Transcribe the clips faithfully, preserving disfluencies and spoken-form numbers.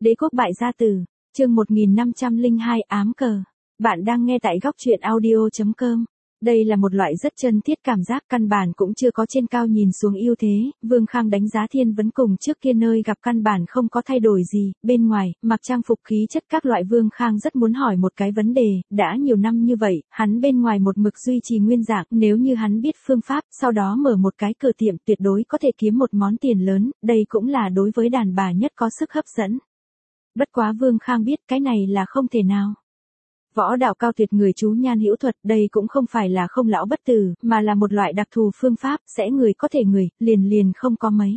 Đế quốc bại gia tử, chương một nghìn năm trăm lẻ hai ám cờ. Bạn đang nghe tại góc truyện audio chấm com. Đây là một loại rất chân thiết cảm giác, căn bản cũng chưa có trên cao nhìn xuống ưu thế. Vương Khang đánh giá Thiên Vấn cùng trước kia nơi gặp căn bản không có thay đổi gì. Bên ngoài, mặc trang phục khí chất các loại, Vương Khang rất muốn hỏi một cái vấn đề. Đã nhiều năm như vậy, hắn bên ngoài một mực duy trì nguyên dạng. Nếu như hắn biết phương pháp, sau đó mở một cái cửa tiệm, tuyệt đối có thể kiếm một món tiền lớn. Đây cũng là đối với đàn bà nhất có sức hấp dẫn. Bất quá Vương Khang biết cái này là không thể nào. Võ đạo cao tuyệt người chú nhan hữu thuật, đây cũng không phải là không lão bất tử, mà là một loại đặc thù phương pháp, sẽ người có thể người, liền liền không có mấy.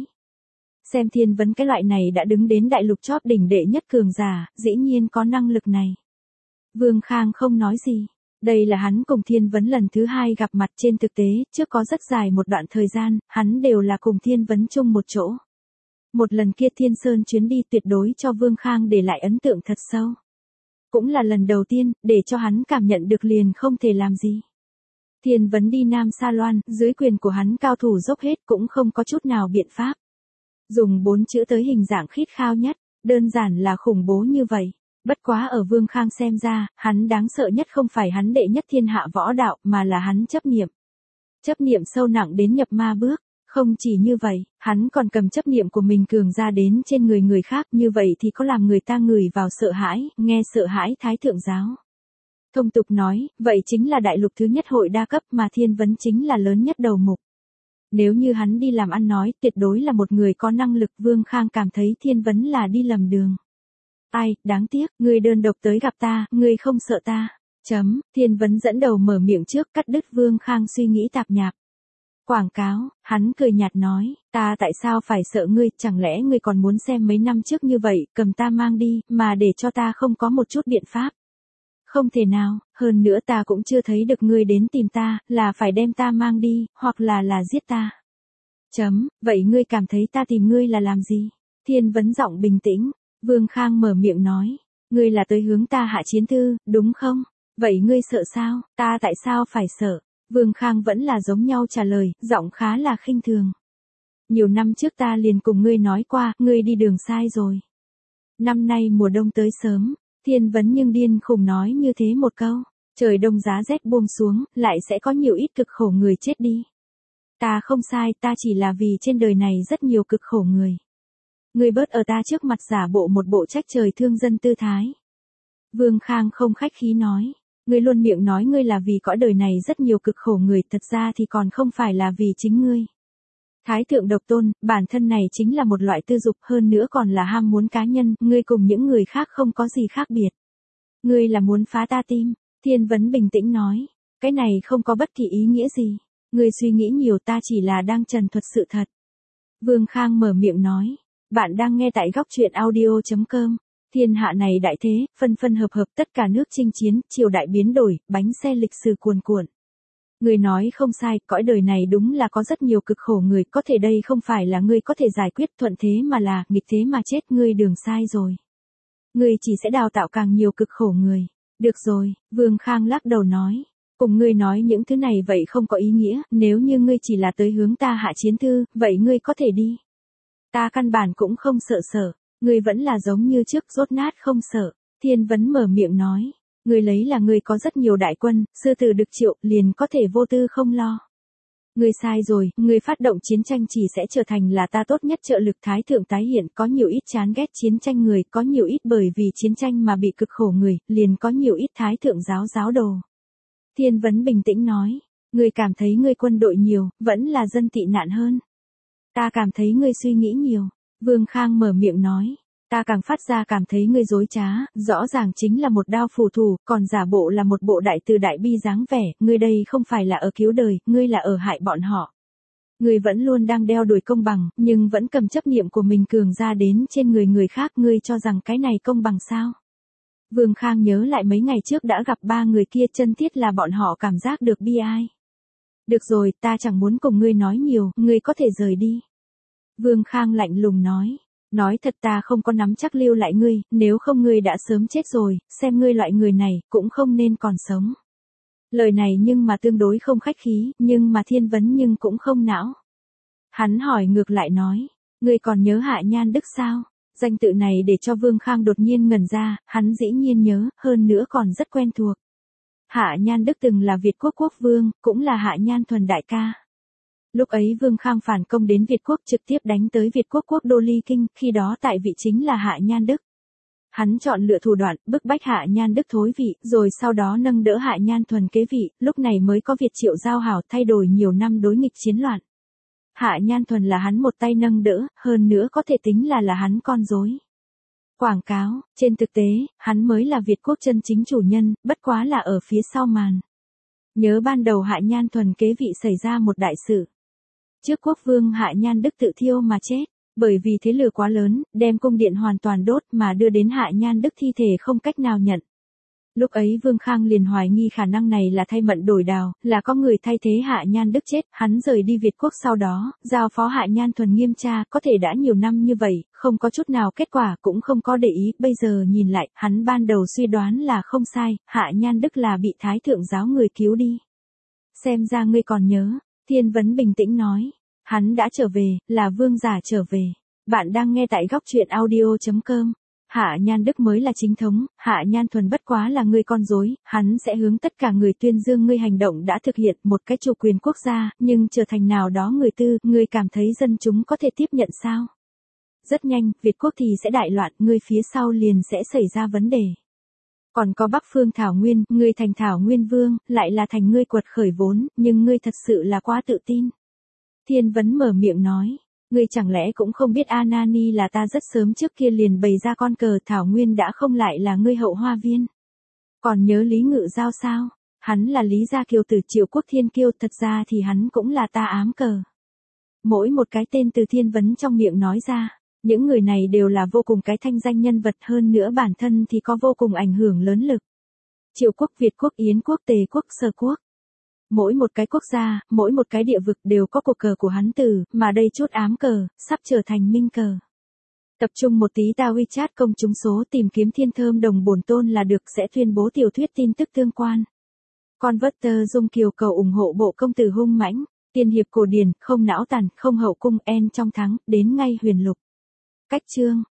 Xem Thiên Vấn cái loại này đã đứng đến đại lục chóp đỉnh đệ nhất cường giả, dĩ nhiên có năng lực này. Vương Khang không nói gì. Đây là hắn cùng Thiên Vấn lần thứ hai gặp mặt, trên thực tế, trước có rất dài một đoạn thời gian, hắn đều là cùng Thiên Vấn chung một chỗ. Một lần kia Thiên Sơn chuyến đi tuyệt đối cho Vương Khang để lại ấn tượng thật sâu. Cũng là lần đầu tiên, để cho hắn cảm nhận được liền không thể làm gì. Thiên Vấn đi Nam Sa Loan, dưới quyền của hắn cao thủ dốc hết cũng không có chút nào biện pháp. Dùng bốn chữ tới hình dạng khít khao nhất, đơn giản là khủng bố như vậy. Bất quá ở Vương Khang xem ra, hắn đáng sợ nhất không phải hắn đệ nhất thiên hạ võ đạo, mà là hắn chấp niệm. Chấp niệm sâu nặng đến nhập ma bước. Không chỉ như vậy, hắn còn cầm chấp niệm của mình cường ra đến trên người người khác, như vậy thì có làm người ta ngửi vào sợ hãi, nghe sợ hãi thái thượng giáo. Thông tục nói, vậy chính là đại lục thứ nhất hội đa cấp, mà Thiên Vấn chính là lớn nhất đầu mục. Nếu như hắn đi làm ăn nói, tuyệt đối là một người có năng lực. Vương Khang cảm thấy Thiên Vấn là đi lầm đường. Ai, đáng tiếc, ngươi đơn độc tới gặp ta, ngươi không sợ ta. Chấm, Thiên Vấn dẫn đầu mở miệng trước, cắt đứt Vương Khang suy nghĩ tạp nhạp. Quảng cáo, hắn cười nhạt nói, ta tại sao phải sợ ngươi, chẳng lẽ ngươi còn muốn xem mấy năm trước như vậy, cầm ta mang đi, mà để cho ta không có một chút biện pháp. Không thể nào, hơn nữa ta cũng chưa thấy được ngươi đến tìm ta, là phải đem ta mang đi, hoặc là là giết ta. Chấm, vậy ngươi cảm thấy ta tìm ngươi là làm gì? Thiên Vấn giọng bình tĩnh, Vương Khang mở miệng nói, ngươi là tới hướng ta hạ chiến thư, đúng không? Vậy ngươi sợ sao, ta tại sao phải sợ? Vương Khang vẫn là giống nhau trả lời, giọng khá là khinh thường. Nhiều năm trước ta liền cùng ngươi nói qua, ngươi đi đường sai rồi. Năm nay mùa đông tới sớm, Thiên Vấn nhưng điên khùng nói như thế một câu. Trời đông giá rét buông xuống, lại sẽ có nhiều ít cực khổ người chết đi. Ta không sai, ta chỉ là vì trên đời này rất nhiều cực khổ người. Ngươi bớt ở ta trước mặt giả bộ một bộ trách trời thương dân tư thái. Vương Khang không khách khí nói. Ngươi luôn miệng nói ngươi là vì cõi đời này rất nhiều cực khổ người, thật ra thì còn không phải là vì chính ngươi. Thái thượng độc tôn, bản thân này chính là một loại tư dục, hơn nữa còn là ham muốn cá nhân, ngươi cùng những người khác không có gì khác biệt. Ngươi là muốn phá ta tim, Thiên Vấn bình tĩnh nói, cái này không có bất kỳ ý nghĩa gì, ngươi suy nghĩ nhiều, ta chỉ là đang trần thuật sự thật. Vương Khang mở miệng nói, bạn đang nghe tại góc truyện audio chấm com. Thiên hạ này đại thế, phân phân hợp hợp, tất cả nước chinh chiến, triều đại biến đổi, bánh xe lịch sử cuồn cuộn. Người nói không sai, cõi đời này đúng là có rất nhiều cực khổ người, có thể đây không phải là ngươi có thể giải quyết, thuận thế mà là, nghịch thế mà chết, ngươi đường sai rồi. Ngươi chỉ sẽ đào tạo càng nhiều cực khổ người. Được rồi, Vương Khang lắc đầu nói, cùng ngươi nói những thứ này vậy không có ý nghĩa, nếu như ngươi chỉ là tới hướng ta hạ chiến thư, vậy ngươi có thể đi. Ta căn bản cũng không sợ sợ. Ngươi vẫn là giống như trước, rốt nát không sợ. Thiên Vấn mở miệng nói, ngươi lấy là ngươi có rất nhiều đại quân, sư tử được triệu, liền có thể vô tư không lo. Ngươi sai rồi, ngươi phát động chiến tranh chỉ sẽ trở thành là ta tốt nhất trợ lực. Thái thượng tái hiện, có nhiều ít chán ghét chiến tranh người, có nhiều ít bởi vì chiến tranh mà bị cực khổ người, liền có nhiều ít thái thượng giáo giáo đồ. Thiên Vấn bình tĩnh nói, ngươi cảm thấy ngươi quân đội nhiều, vẫn là dân tị nạn hơn. Ta cảm thấy ngươi suy nghĩ nhiều. Vương Khang mở miệng nói, ta càng phát ra cảm thấy ngươi dối trá, rõ ràng chính là một đao phù thủ, còn giả bộ là một bộ đại từ đại bi dáng vẻ, ngươi đây không phải là ở cứu đời, ngươi là ở hại bọn họ. Ngươi vẫn luôn đang đeo đuổi công bằng, nhưng vẫn cầm chấp niệm của mình cường ra đến trên người người khác, ngươi cho rằng cái này công bằng sao? Vương Khang nhớ lại mấy ngày trước đã gặp ba người kia, chân thiết là bọn họ cảm giác được bi ai. Được rồi, ta chẳng muốn cùng ngươi nói nhiều, ngươi có thể rời đi. Vương Khang lạnh lùng nói, nói thật ta không có nắm chắc lưu lại ngươi, nếu không ngươi đã sớm chết rồi, xem ngươi loại người này, cũng không nên còn sống. Lời này nhưng mà tương đối không khách khí, nhưng mà Thiên Vấn nhưng cũng không não. Hắn hỏi ngược lại nói, ngươi còn nhớ Hạ Nhan Đức sao? Danh tự này để cho Vương Khang đột nhiên ngẩn ra, hắn dĩ nhiên nhớ, hơn nữa còn rất quen thuộc. Hạ Nhan Đức từng là Việt quốc quốc vương, cũng là Hạ Nhan Thuần đại ca. Lúc ấy Vương Khang phản công đến Việt quốc trực tiếp đánh tới Việt quốc quốc đô Ly Kinh, khi đó tại vị chính là Hạ Nhan Đức. Hắn chọn lựa thủ đoạn, bức bách Hạ Nhan Đức thối vị, rồi sau đó nâng đỡ Hạ Nhan Thuần kế vị, lúc này mới có Việt Triệu giao hảo thay đổi nhiều năm đối nghịch chiến loạn. Hạ Nhan Thuần là hắn một tay nâng đỡ, hơn nữa có thể tính là là hắn con rối. Quảng cáo, trên thực tế, hắn mới là Việt quốc chân chính chủ nhân, bất quá là ở phía sau màn. Nhớ ban đầu Hạ Nhan Thuần kế vị xảy ra một đại sự. Trước quốc vương Hạ Nhan Đức tự thiêu mà chết, bởi vì thế lửa quá lớn, đem cung điện hoàn toàn đốt mà đưa đến Hạ Nhan Đức thi thể không cách nào nhận. Lúc ấy Vương Khang liền hoài nghi khả năng này là thay mận đổi đào, là có người thay thế Hạ Nhan Đức chết, hắn rời đi Việt quốc sau đó, giao phó Hạ Nhan Thuần nghiêm tra, có thể đã nhiều năm như vậy, không có chút nào kết quả cũng không có để ý, bây giờ nhìn lại, hắn ban đầu suy đoán là không sai, Hạ Nhan Đức là bị Thái Thượng giáo người cứu đi. Xem ra ngươi còn nhớ, Thiên Vấn bình tĩnh nói, hắn đã trở về, là vương giả trở về. Bạn đang nghe tại góc truyện audio chấm com. Hạ Nhan Đức mới là chính thống, Hạ Nhan Thuần bất quá là ngươi con rối, hắn sẽ hướng tất cả người tuyên dương ngươi hành động đã thực hiện một cái chủ quyền quốc gia, nhưng trở thành nào đó người tư, ngươi cảm thấy dân chúng có thể tiếp nhận sao? Rất nhanh, Việt quốc thì sẽ đại loạn, ngươi phía sau liền sẽ xảy ra vấn đề. Còn có Bắc Phương Thảo Nguyên, ngươi thành Thảo Nguyên Vương, lại là thành ngươi quật khởi vốn, nhưng ngươi thật sự là quá tự tin. Thiên Vấn mở miệng nói. Ngươi chẳng lẽ cũng không biết Anani là ta rất sớm trước kia liền bày ra con cờ Thảo Nguyên đã không lại là ngươi hậu hoa viên. Còn nhớ Lý Ngự Giao sao? Hắn là Lý Gia Kiều từ Triệu Quốc Thiên Kiêu, thật ra thì hắn cũng là ta ám cờ. Mỗi một cái tên từ Thiên Vấn trong miệng nói ra, những người này đều là vô cùng cái thanh danh nhân vật, hơn nữa bản thân thì có vô cùng ảnh hưởng lớn lực. Triệu Quốc, Việt Quốc, Yến Quốc, Tề Quốc, Sở Quốc. Mỗi một cái quốc gia, mỗi một cái địa vực đều có cuộc cờ của hắn từ, mà đây chút ám cờ, sắp trở thành minh cờ. Tập trung một tí ta WeChat công chúng số tìm kiếm Thiên Thơm Đồng Bổn Tôn là được, sẽ tuyên bố tiểu thuyết tin tức tương quan. Converter Dung Kiều cầu ủng hộ bộ công tử hung mãnh, tiên hiệp cổ điển, không não tàn, không hậu cung en trong thắng, đến ngay huyền lục. Cách chương